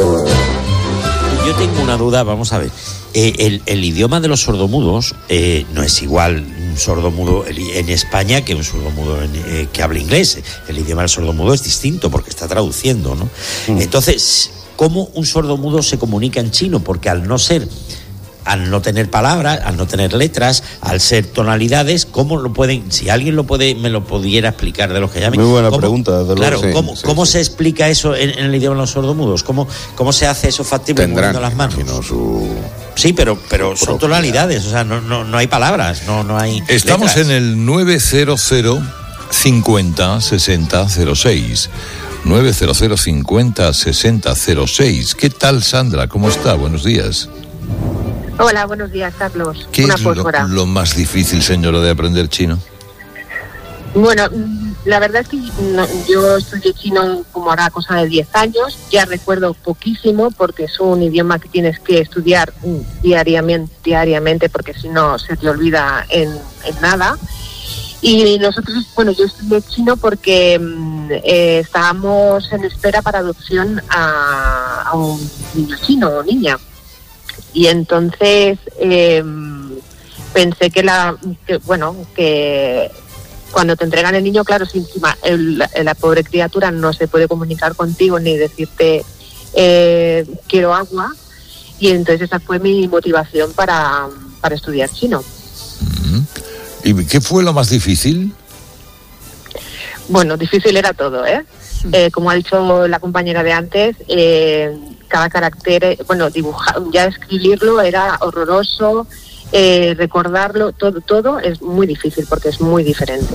Yo tengo una duda, vamos a ver. Eh, el, el idioma de los sordomudos eh, no es igual un sordomudo en España que un sordomudo en, eh, que habla inglés. El idioma del sordomudo es distinto porque está traduciendo, ¿no? Mm. Entonces, ¿cómo un sordomudo se comunica en chino? Porque al no ser, al no tener palabras, al no tener letras, al ser tonalidades, ¿cómo lo pueden? Si alguien lo puede, me lo pudiera explicar de los que llamen. Muy buena ¿cómo, pregunta. De claro, sí, ¿cómo, sí, ¿cómo sí. se explica eso en, en el idioma de los sordomudos? ¿Cómo, cómo se hace eso factible moviendo las manos? Su... Sí, pero, pero son tonalidades, o sea, no, no, no hay palabras, no, no hay Estamos letras. en el nueve cero cero cincuenta sesenta cero seis. nueve cero cero cincuenta sesenta cero seis. ¿Qué tal, Sandra? ¿Cómo está? Buenos días. Hola, buenos días, Carlos. ¿Qué Una es lo, fósfora. lo más difícil, señora, de aprender chino? Bueno, la verdad es que no, yo estudié chino como hará cosa de diez años, ya recuerdo poquísimo porque es un idioma que tienes que estudiar diariamente, diariamente porque si no se te olvida en, en nada. Y nosotros, bueno, yo estudié chino porque eh, estábamos en espera para adopción a, a un niño chino o niña. Y entonces eh, pensé que la, que, bueno, que cuando te entregan el niño, claro, si encima el, la pobre criatura no se puede comunicar contigo ni decirte eh, quiero agua, y entonces esa fue mi motivación para, para estudiar chino. ¿Y qué fue lo más difícil? Bueno, difícil era todo, ¿eh? Eh, como ha dicho la compañera de antes, eh, cada carácter, eh, bueno, dibujar, ya escribirlo era horroroso, eh, recordarlo, todo, todo es muy difícil porque es muy diferente.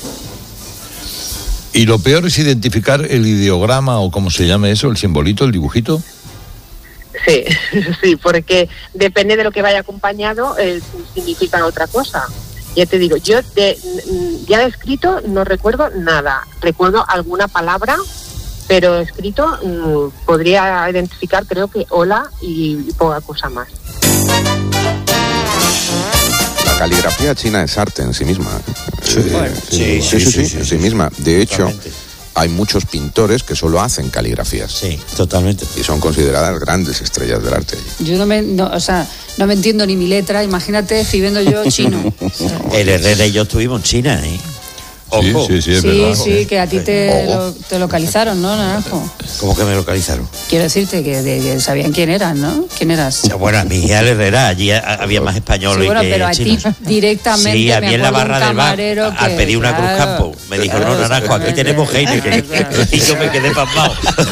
¿Y lo peor es identificar el ideograma o cómo se llame eso, el simbolito, el dibujito? Sí, sí, porque depende de lo que vaya acompañado, eh, significa otra cosa. Ya te digo, yo de, ya de escrito no recuerdo nada. Recuerdo alguna palabra, pero escrito mmm, podría identificar, creo que hola y, y poca cosa más. La caligrafía china es arte en sí misma. Sí, eh, sí, sí, sí, sí, sí, sí, en sí, sí misma. De hecho, totalmente. Hay muchos pintores que solo hacen caligrafías. Sí, totalmente. Y son consideradas grandes estrellas del arte. Yo no me, no, o sea, no me entiendo ni mi letra, imagínate escribiendo yo chino. El Herrera y yo estuvimos en China, ¿eh? Sí, sí, sí, es Sí, verdad. sí, que a ti te, lo, te localizaron, ¿no, Naranjo? ¿Cómo que me localizaron? Quiero decirte que, de, que sabían quién eras, ¿no? ¿Quién eras? Bueno, a mí y al Herrera, allí había más españoles Sí, bueno, que pero a chinos. ti directamente Sí, a mí me en la acuerdo barra un del bar, camarero al que, pedir una claro, Cruz Campo, me dijo, claro, no, Naranjo, aquí tenemos Heineken. Y yo me quedé pasmado.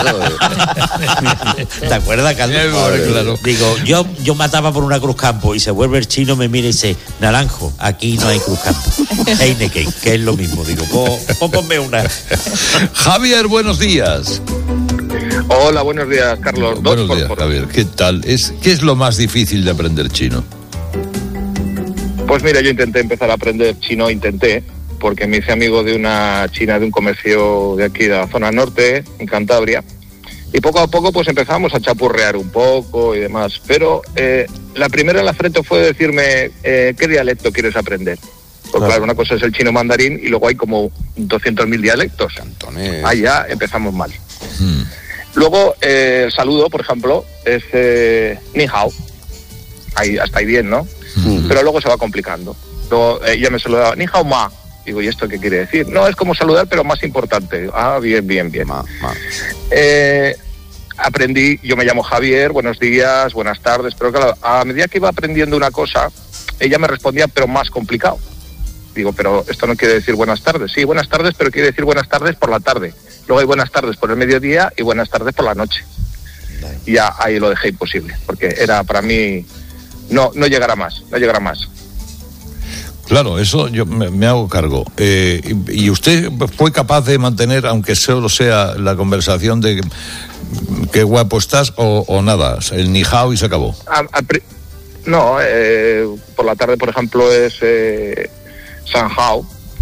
¿Te acuerdas, Carlos? Claro, claro. Digo, yo, yo mataba por una Cruz Campo y se vuelve el chino, me mira y dice, Naranjo, aquí no hay Cruz Campo. Heineken, que es lo mismo. Digo, pues, pues ponme una. Javier, buenos días. Hola, buenos días, Carlos. Dos Buenos por días, por. Javier. ¿Qué tal? Es, ¿Qué es lo más difícil de aprender chino? Pues mira, yo intenté empezar a aprender chino, intenté, porque me hice amigo de una china de un comercio de aquí, de la zona norte, en Cantabria, y poco a poco pues empezamos a chapurrear un poco y demás, pero eh, la primera en la frente fue decirme, eh, ¿qué dialecto quieres aprender? Porque claro, una cosa es el chino mandarín y luego hay como doscientos mil dialectos. Ahí ya empezamos mal. Hmm. Luego, eh, el saludo, por ejemplo, es eh, ni hao. Ahí, hasta ahí bien, ¿no? Hmm. Pero luego se va complicando. Luego eh, ella me saludaba, ni hao ma. Digo, ¿y esto qué quiere decir? No, es como saludar, pero más importante. Digo, ah, bien, bien, bien. Ma, ma. Eh, aprendí, yo me llamo Javier, buenos días, buenas tardes, pero claro, a medida que iba aprendiendo una cosa, ella me respondía, pero más complicado. Digo, pero esto no quiere decir buenas tardes. Sí, buenas tardes, pero quiere decir buenas tardes por la tarde. Luego hay buenas tardes por el mediodía y buenas tardes por la noche. Y ya ahí lo dejé imposible, porque era para mí no no llegar a más, no llegar a más. Claro, eso yo me, me hago cargo. Eh, y, y usted fue capaz de mantener, aunque solo sea la conversación de qué guapo estás o, o nada, el ni hao y se acabó. A, a, no, eh, por la tarde, por ejemplo, es... Eh, San Hao,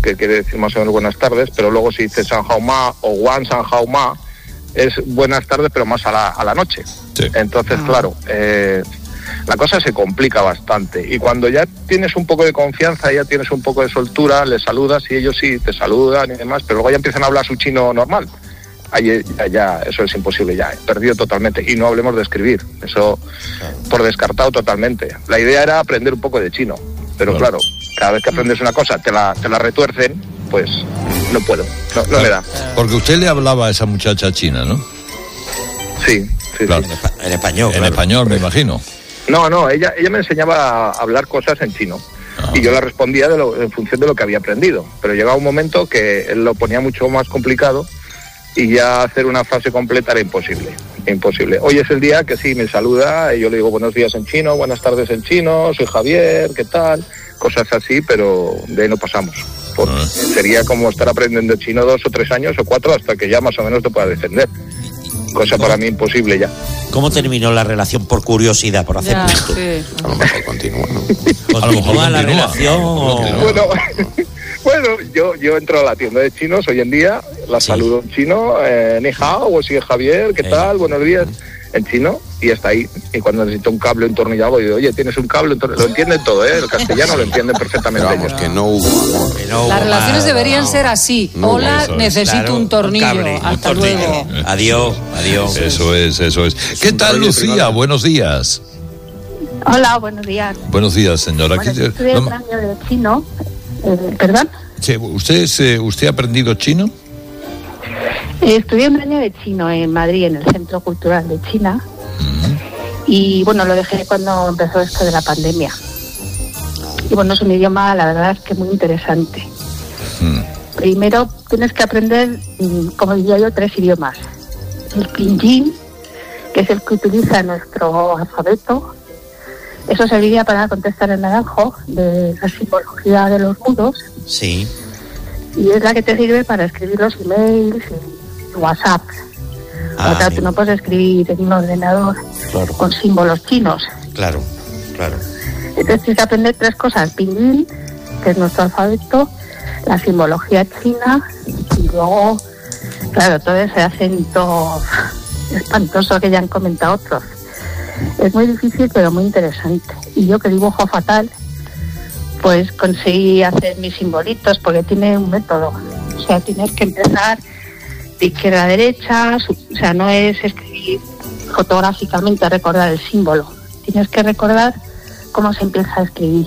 que quiere decir más o menos buenas tardes, pero luego si dice San Jaume o Wan San Jaume, es buenas tardes, pero más a la, a la noche. Sí. Entonces, ah. claro, eh, la cosa se complica bastante. Y cuando ya tienes un poco de confianza, ya tienes un poco de soltura, les saludas y ellos sí te saludan y demás, pero luego ya empiezan a hablar su chino normal. Ahí ya, ya eso es imposible, ya he perdido totalmente. Y no hablemos de escribir, eso claro. por descartado totalmente. La idea era aprender un poco de chino, pero claro, claro cada vez que aprendes una cosa te la, te la retuercen, pues no puedo, no, no claro. me da. Porque usted le hablaba a esa muchacha china, ¿no? Sí, sí, claro. sí. En español. En claro. español, me imagino. No, no, ella, ella me enseñaba a hablar cosas en chino. Ajá. Y yo la respondía de lo, en función de lo que había aprendido. Pero llegaba un momento que él lo ponía mucho más complicado y ya hacer una frase completa era imposible. Imposible. Hoy es el día que sí, me saluda y yo le digo buenos días en chino, buenas tardes en chino, soy Javier, ¿qué tal? Cosas así, pero de ahí no pasamos. Porque ah. sería como estar aprendiendo chino dos o tres años o cuatro hasta que ya más o menos te pueda defender. Cosa para mí imposible ya. ¿Cómo terminó la relación? Por curiosidad, por hacer gusto. Sí. A lo mejor continúa, ¿no? ¿Continúa, a lo mejor la relación? O... Bueno, bueno yo, yo entro a la tienda de chinos hoy en día, la sí. saludo en chino, eh, ni hao, o sigue Javier, ¿qué eh. tal? Buenos días, en chino, y hasta ahí. Y cuando necesito un cable entornillado, digo, oye, ¿tienes un cable? Lo entienden todo, ¿eh? El castellano lo entienden perfectamente. Pero vamos, que no hubo amor. Que no hubo Las relaciones nada, deberían no. ser así. No, Hola, necesito claro, un tornillo. Un cable, hasta un tornillo. Luego. Adiós, adiós. Eso es, eso es. es ¿Qué tal, Lucía? Privado. Buenos días. Hola, buenos días. Buenos días, señora. Bueno, yo estudié un año de chino. Eh, ¿Perdón? Sí, ¿usted, eh, ¿Usted ha aprendido chino? Eh, estudié un año de chino en Madrid, en el Centro Cultural de China. Y bueno, lo dejé cuando empezó esto de la pandemia. Y bueno, es un idioma, la verdad es que muy interesante. Mm. Primero tienes que aprender, como diría yo, tres idiomas. El pinyin, que es el que utiliza nuestro alfabeto. Eso serviría para contestar en naranjo, de la simbología de los mudos. Sí. Y es la que te sirve para escribir los emails y WhatsApp. Ah, o sea, tú no puedes escribir en un ordenador claro. con símbolos chinos. Claro, claro. Entonces tienes que aprender tres cosas. Pinyin, que es nuestro alfabeto, la simbología china y luego, claro, todo ese acento espantoso que ya han comentado otros. Es muy difícil, pero muy interesante. Y yo que dibujo fatal, pues conseguí hacer mis simbolitos porque tiene un método. O sea, tienes que empezar de izquierda a derecha, o sea, no es escribir fotográficamente a recordar el símbolo, tienes que recordar cómo se empieza a escribir.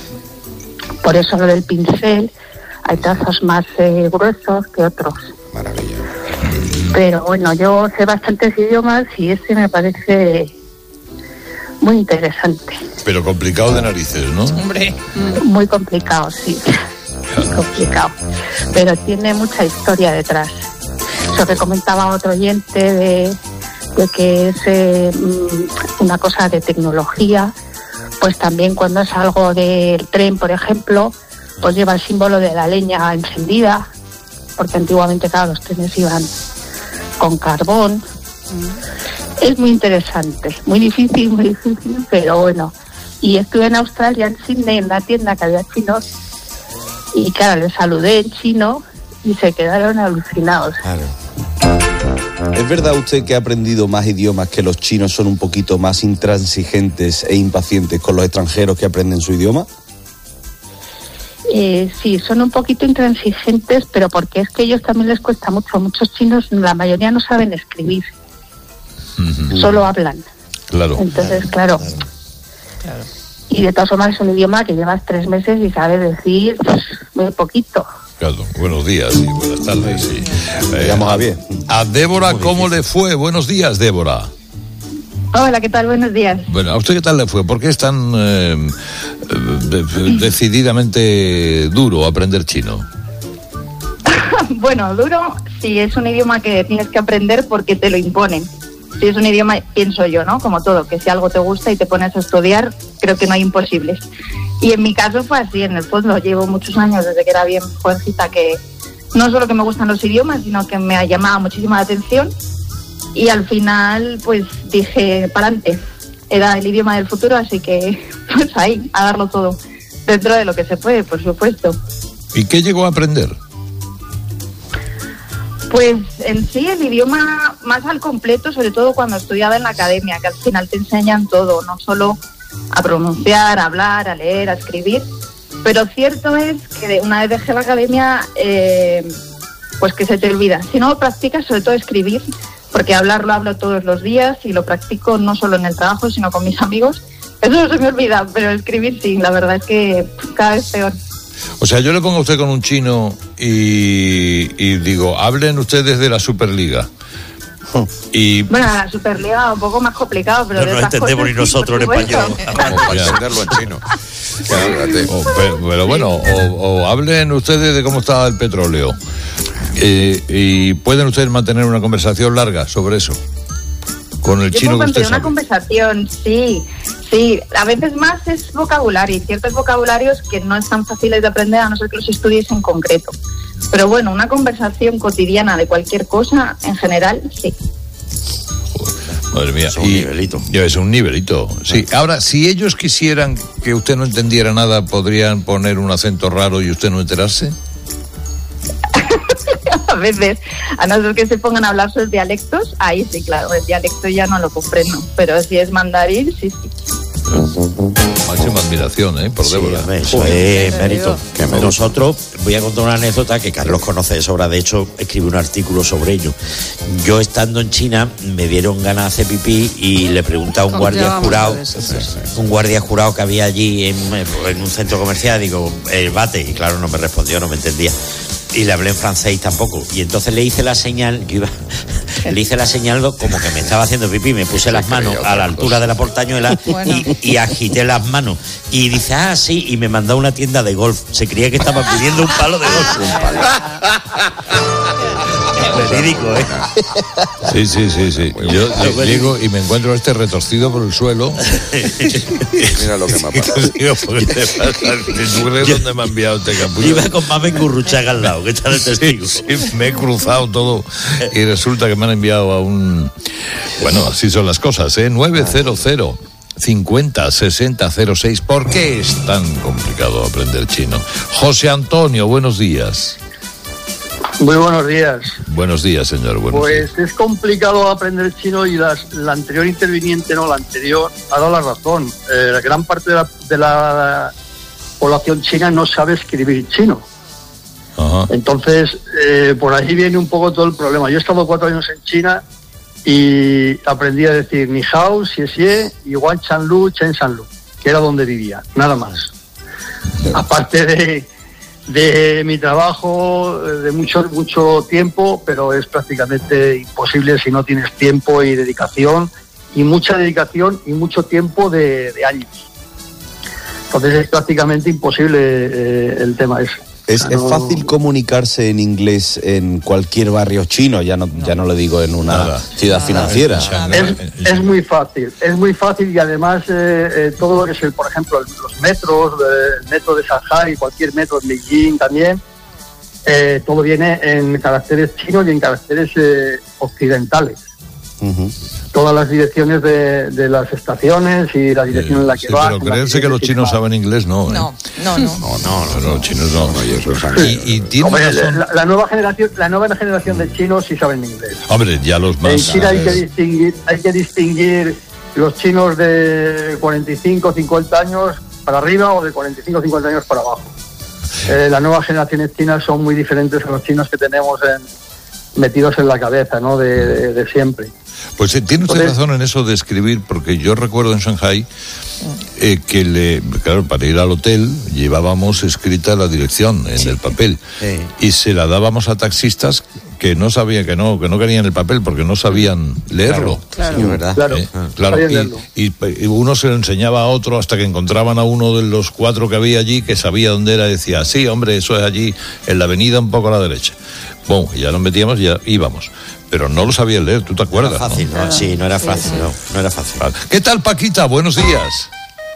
Por eso lo del pincel, hay trazos más eh, gruesos que otros. Maravilla. Pero bueno, yo sé bastantes idiomas y este me parece muy interesante. Pero complicado de narices, ¿no? Hombre. Muy complicado, sí. Muy complicado. Pero tiene mucha historia detrás. Eso que comentaba otro oyente de, de que es eh, una cosa de tecnología, pues también cuando es algo del tren, por ejemplo, pues lleva el símbolo de la leña encendida, porque antiguamente, claro, los trenes iban con carbón. Es muy interesante, muy difícil, muy difícil, pero bueno. Y estuve en Australia, en Sydney, en la tienda que había chinos, y claro, les saludé en chino y se quedaron alucinados. Claro. ¿Es verdad usted que ha aprendido más idiomas, que los chinos son un poquito más intransigentes e impacientes con los extranjeros que aprenden su idioma? Eh, sí, son un poquito intransigentes, pero porque es que a ellos también les cuesta mucho. Muchos chinos, la mayoría no saben escribir, uh-huh. solo hablan. Claro. Entonces, claro. Claro. claro. Y de todas formas es un idioma que llevas tres meses y sabes decir pues, muy poquito. Claro, buenos días y buenas tardes. Sí. Eh, Llamo a bien. A Débora, ¿cómo le fue? Buenos días, Débora. Hola, ¿qué tal? Buenos días. Bueno, ¿a usted qué tal le fue? ¿Por qué es tan eh, de, decididamente duro aprender chino? Bueno, duro sí, es un idioma que tienes que aprender porque te lo imponen. Si es un idioma, pienso yo, ¿no? Como todo, que si algo te gusta y te pones a estudiar, creo que no hay imposibles. Y en mi caso fue así, en el fondo llevo muchos años desde que era bien jovencita que no solo que me gustan los idiomas, sino que me ha llamado muchísima la atención y al final pues dije, para adelante, era el idioma del futuro, así que pues ahí, a darlo todo, dentro de lo que se puede, por supuesto. ¿Y qué llegó a aprender? Pues en sí el idioma más al completo, sobre todo cuando estudiaba en la academia, que al final te enseñan todo, no solo a pronunciar, a hablar, a leer, a escribir. Pero cierto es que una vez dejé la academia, eh, pues que se te olvida. Si no lo practicas, sobre todo escribir, porque hablar lo hablo todos los días y lo practico no solo en el trabajo, sino con mis amigos. Eso no se me olvida, pero escribir sí, la verdad es que cada vez peor. O sea, yo le pongo a usted con un chino y, y digo, hablen ustedes de la Superliga. Y... Bueno, la Superliga un poco más complicado, pero... No nos entendemos ni nosotros en español. Vamos a entenderlo en chino. O, pero, pero bueno, o, o hablen ustedes de cómo está el petróleo. Eh, y pueden ustedes mantener una conversación larga sobre eso con el Yo chino puedo que usted mantener una sabe. conversación, sí, sí. A veces más es vocabulario y ciertos vocabularios que no están fáciles de aprender a no ser que los estudies en concreto. Pero bueno, una conversación cotidiana de cualquier cosa, en general, sí. Madre mía, es un y, nivelito. Ya es un nivelito. Sí. Ahora, si ellos quisieran que usted no entendiera nada, ¿podrían poner un acento raro y usted no enterarse? A veces, a no ser que se pongan a hablar sus dialectos, ahí sí, claro, el dialecto ya no lo comprendo, pero si es mandarín, sí, sí. Máxima admiración, ¿eh? Por Sí, Débora. hombre, eso Joder. es mérito. Nosotros, voy a contar una anécdota que Carlos conoce de sobra, de hecho, escribí un artículo sobre ello. Yo estando en China, me dieron ganas de hacer pipí y le pregunté a un guardia jurado, un guardia jurado que había allí en, en un centro comercial, digo, el bate, y claro, no me respondió, no me entendía. Y le hablé en francés tampoco. Y entonces le hice la señal, yo iba, le hice la señal como que me estaba haciendo pipí, me puse las manos a la altura de la portañuela Bueno. y, y agité las manos. Y dice, ah, sí, y me mandó a una tienda de golf. Se creía que estaba pidiendo un palo de golf. Verídico, ¿eh? Sí, sí, sí, sí. Yo eh, llego y me encuentro este retorcido por el suelo. Mira lo que me ha pasado. Digo, ¿por qué te pasa? ¿Tú crees dónde me ha enviado este capullo? Iba con Mamen Gurruchaga al lado, que está el testigo. Sí, sí, me he cruzado todo y resulta que me han enviado a un... Bueno, así son las cosas, ¿eh? nueve cero cero cincuenta sesenta cero seis. ¿Por qué es tan complicado aprender chino? José Antonio, buenos días. Muy buenos días. Buenos días, señor. Buenos Pues días. es complicado aprender chino y las, la anterior interviniente, no, la anterior, ha dado la razón. Eh, la gran parte de la, de la población china no sabe escribir chino. Ajá. Entonces, eh, por ahí viene un poco todo el problema. Yo he estado cuatro años en China y aprendí a decir ni hao, xie xie y wan chan lu, chen san lu, que era donde vivía, nada más. Aparte de, de mi trabajo, de mucho, mucho tiempo, pero es prácticamente imposible si no tienes tiempo y dedicación, y mucha dedicación y mucho tiempo de, de años. Entonces es prácticamente imposible eh, el tema ese. Es, Ah, es no. fácil comunicarse en inglés en cualquier barrio chino, ya no, ya no lo digo en una Nada. ciudad financiera. Es, es muy fácil, es muy fácil y además eh, eh, todo lo que es, el, por ejemplo, el- los metros, eh, el metro de Shanghai, cualquier metro de Beijing también, eh, todo viene en caracteres chinos y en caracteres eh, occidentales. Ujú. Todas las direcciones de, de las estaciones y la dirección en la que Sí, vas. pero en la creerse que los tienes chinos ir. saben inglés, no. ¿eh? No, no, no. No, no, no, los chinos no. No, y eso es Y, y tiene Hombre, razón. la, la nueva generación, la nueva generación de chinos sí saben inglés. Hombre, ya los más. En China hay que eh, distinguir, hay que distinguir los chinos de cuarenta y cinco, cincuenta años para arriba o de cuarenta y cinco, cincuenta años para abajo. Eh, las nuevas generaciones chinas son muy diferentes a los chinos que tenemos en- metidos en la cabeza, ¿no? De, de- de siempre. Pues eh, tiene usted Entonces- razón en eso de escribir, porque yo recuerdo en Shanghai eh, que, le, claro, para ir al hotel llevábamos escrita la dirección en el papel Sí. y se la dábamos a taxistas que no sabían, que no, que no querían el papel porque no sabían leerlo. Claro. Sí, es verdad. Claro. Eh, claro, Sabían y, leerlo. y- y uno se lo enseñaba a otro hasta que encontraban a uno de los cuatro que había allí que sabía dónde era y decía, sí, hombre, eso es allí, en la avenida un poco a la derecha. Bueno, y ya nos metíamos y ya íbamos. Pero no lo sabían leer, ¿tú te acuerdas? Era fácil, ¿no? ¿no? Sí, no era fácil, no, no era fácil. Vale. ¿Qué tal, Paquita? Buenos días.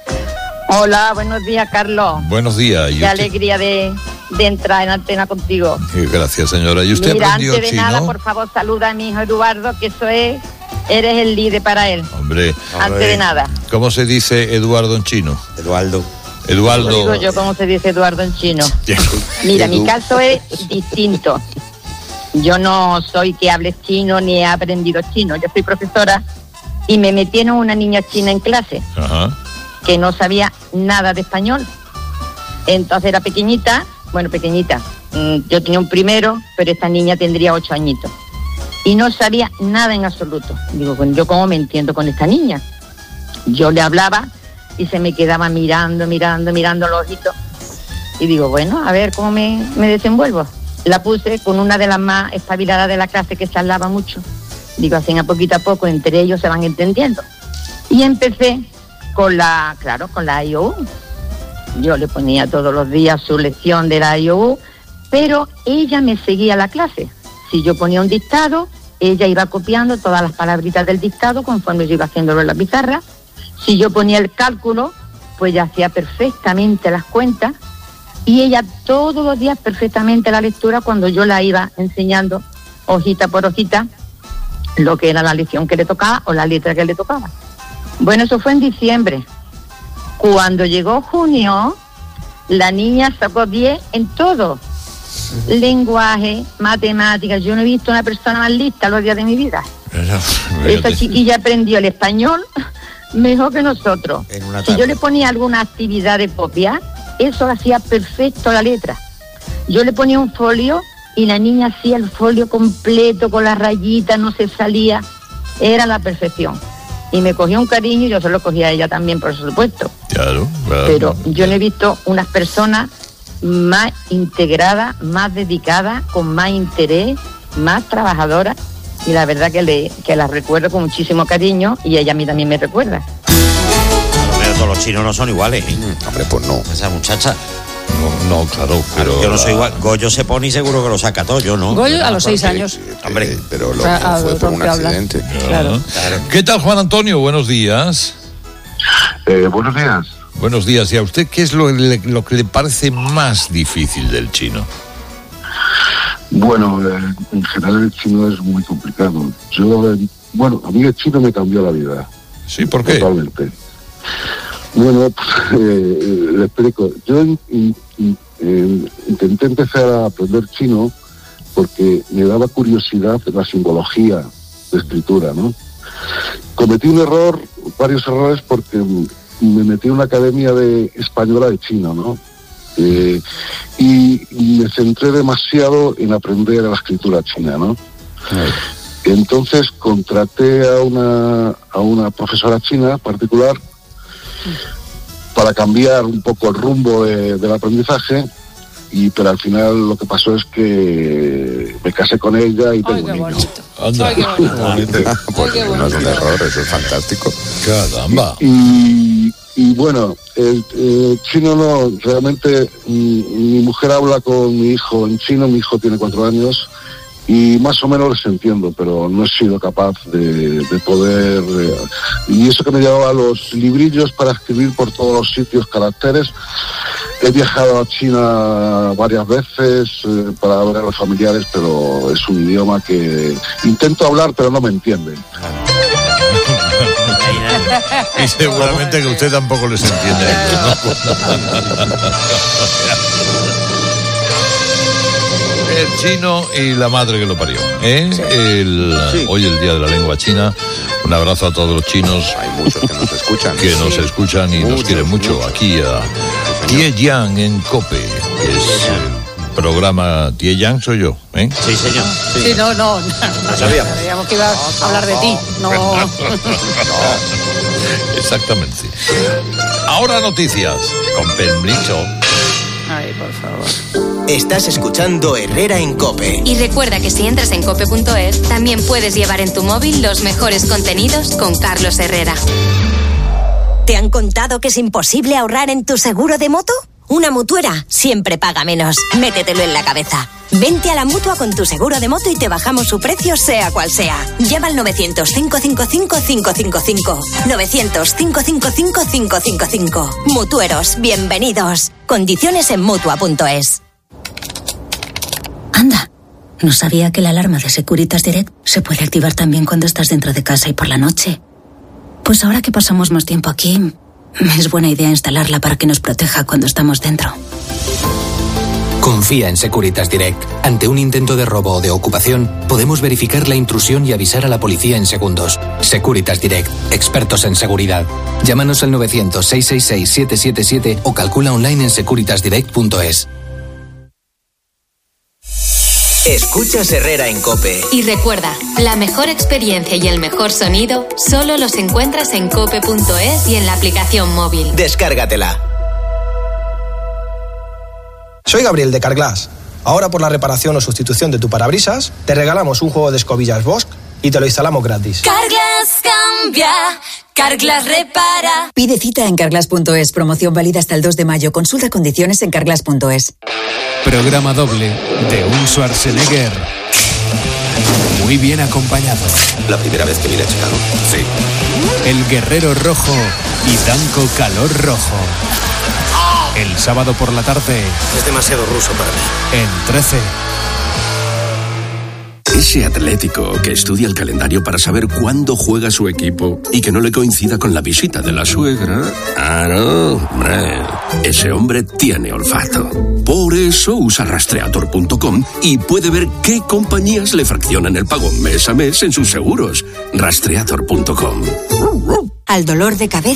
Hola, buenos días, Carlos. Buenos días. ¿Y Qué usted? alegría de, de entrar en antena contigo. Eh, Gracias, señora. ¿Y usted Mira, aprendió antes de chino? nada, por favor, saluda a mi hijo Eduardo, que eso es, eres el líder para él. Hombre. Antes de nada. ¿Cómo se dice Eduardo en chino? Eduardo. Eduardo. Lo digo yo cómo se dice Eduardo en chino. Mira, mi caso es distinto. Yo no soy que hable chino ni he aprendido chino. Yo soy profesora y me metieron una niña china en clase. Ajá. Que no sabía nada de español. Entonces era pequeñita, bueno, pequeñita. Yo tenía un primero, pero esta niña tendría ocho añitos. Y no sabía nada en absoluto. Digo, bueno, ¿yo cómo me entiendo con esta niña? Yo le hablaba y se me quedaba mirando, mirando, mirando los ojitos. Y digo, bueno, a ver cómo me, me desenvuelvo. La puse con una de las más espabiladas de la clase que charlaba mucho. Digo, así a poquito a poco, entre ellos se van entendiendo. Y empecé con la, claro, con la I O U. Yo le ponía todos los días su lección de la I O U, pero ella me seguía la clase. Si yo ponía un dictado, ella iba copiando todas las palabritas del dictado conforme yo iba haciéndolo en la pizarra. Si yo ponía el cálculo, pues ella hacía perfectamente las cuentas y ella todos los días perfectamente la lectura cuando yo la iba enseñando hojita por hojita lo que era la lección que le tocaba o la letra que le tocaba. Bueno, eso fue en diciembre. Cuando llegó junio, la niña sacó diez en todo. Lenguaje, matemáticas. Yo no he visto una persona más lista los días de mi vida. Esa chiquilla aprendió el español mejor que nosotros. Si yo le ponía alguna actividad de copiar, eso hacía perfecto la letra. Yo le ponía un folio y la niña hacía el folio completo con las rayitas, no se salía. Era la perfección. Y me cogió un cariño y yo se lo cogía a ella también, por supuesto. Claro, claro. Pero yo no he visto unas personas más integradas, más dedicadas, con más interés, más trabajadoras. Y la verdad que, le, que las recuerdo con muchísimo cariño y ella a mí también me recuerda. Pero todos los chinos no son iguales. ¿eh? Hombre, pues no. Esa muchacha. No, no, claro, pero... Yo no soy igual. Goyo se pone y seguro que lo saca todo, yo no. Goyo a los seis años. Hombre, pero lo O sea, fue por un accidente. Claro. ¿Qué tal, Juan Antonio? Buenos días. Eh, buenos días. Buenos días. ¿Y a usted qué es lo, lo que le parece más difícil del chino? Bueno, eh, en general el chino es muy complicado. Yo, eh, bueno, a mí el chino me cambió la vida. ¿Sí? ¿Por qué? Totalmente. Bueno, pues, eh, le explico. Yo in, in, in, eh, intenté empezar a aprender chino porque me daba curiosidad la simbología de escritura, ¿no? Cometí un error, varios errores, porque me metí en una academia de española de chino, ¿no? Eh, y, y me centré demasiado en aprender la escritura china, ¿no? Entonces contraté a una, a una profesora china particular para cambiar un poco el rumbo de, del aprendizaje, y pero al final lo que pasó es que me casé con ella y tengo un niño. Anda. Ay, qué bonito. Pues Ay, qué no es un bonito. error, eso es fantástico. Caramba. Y, y bueno, el, el chino no, realmente mi, mi mujer habla con mi hijo en chino, mi hijo tiene cuatro años, y más o menos les entiendo, pero no he sido capaz de, de poder... Eh, y eso que me llevaba los librillos para escribir por todos los sitios caracteres. He viajado a China varias veces eh, para ver a los familiares, pero es un idioma que intento hablar, pero no me entienden. Y seguramente que usted tampoco les entiende a ellos, ¿no? El chino y la madre que lo parió, ¿eh? Sí. El, Sí. Hoy el Día de la Lengua China. Un abrazo a todos los chinos Hay muchos que nos escuchan. que nos Sí. escuchan y nos Muchos, quieren mucho. muchos. Aquí a Tie Yang en COPE, que es el programa. Tie Yang soy yo, ¿eh? Sí, señor. Sí, no, no. Lo sabíamos. Sabíamos que iba a hablar de ti. No. Exactamente. Ahora noticias con Pembrixo. Ay, por favor. Estás escuchando Herrera en COPE. Y recuerda que si entras en cope punto es, también puedes llevar en tu móvil los mejores contenidos con Carlos Herrera. ¿Te han contado que es imposible ahorrar en tu seguro de moto? Una mutuera siempre paga menos. Métetelo en la cabeza. Vente a la Mutua con tu seguro de moto y te bajamos su precio sea cual sea. Llama al novecientos, cinco cinco cinco, cinco cinco cinco. novecientos, cinco cinco cinco, cinco cinco cinco. Mutueros, bienvenidos. Condiciones en mutua punto es. Anda, no sabía que la alarma de Securitas Direct se puede activar también cuando estás dentro de casa y por la noche. Pues ahora que pasamos más tiempo aquí, Es buena idea instalarla para que nos proteja cuando estamos dentro. Confía en Securitas Direct. Ante un intento de robo o de ocupación, podemos verificar la intrusión y avisar a la policía en segundos. Securitas Direct, expertos en seguridad. Llámanos al novecientos, seiscientos sesenta y seis, setecientos setenta y siete o calcula online en securitas direct punto es. Escuchas Herrera en COPE. Y recuerda, la mejor experiencia y el mejor sonido solo los encuentras en cope punto es y en la aplicación móvil. Descárgatela. Soy Gabriel de Carglass. Ahora por la reparación o sustitución de tu parabrisas, te regalamos un juego de escobillas Bosch y te lo instalamos gratis. Carglass cambia, Carglass repara. Pide cita en carglass punto es. Promoción válida hasta el dos de mayo. Consulta condiciones en carglass punto es. Programa doble de un Schwarzenegger muy bien acompañado. La primera vez que vine a Chicago. Sí. El Guerrero Rojo y Danko Calor Rojo. El sábado por la tarde. Es demasiado ruso para mí. En trece. Ese atlético que estudia el calendario para saber cuándo juega su equipo y que no le coincida con la visita de la suegra. Ah, no, hombre. Ese hombre tiene olfato. Por eso usa rastreator punto com y puede ver qué compañías le fraccionan el pago mes a mes en sus seguros. rastreator punto com. Al dolor de cabeza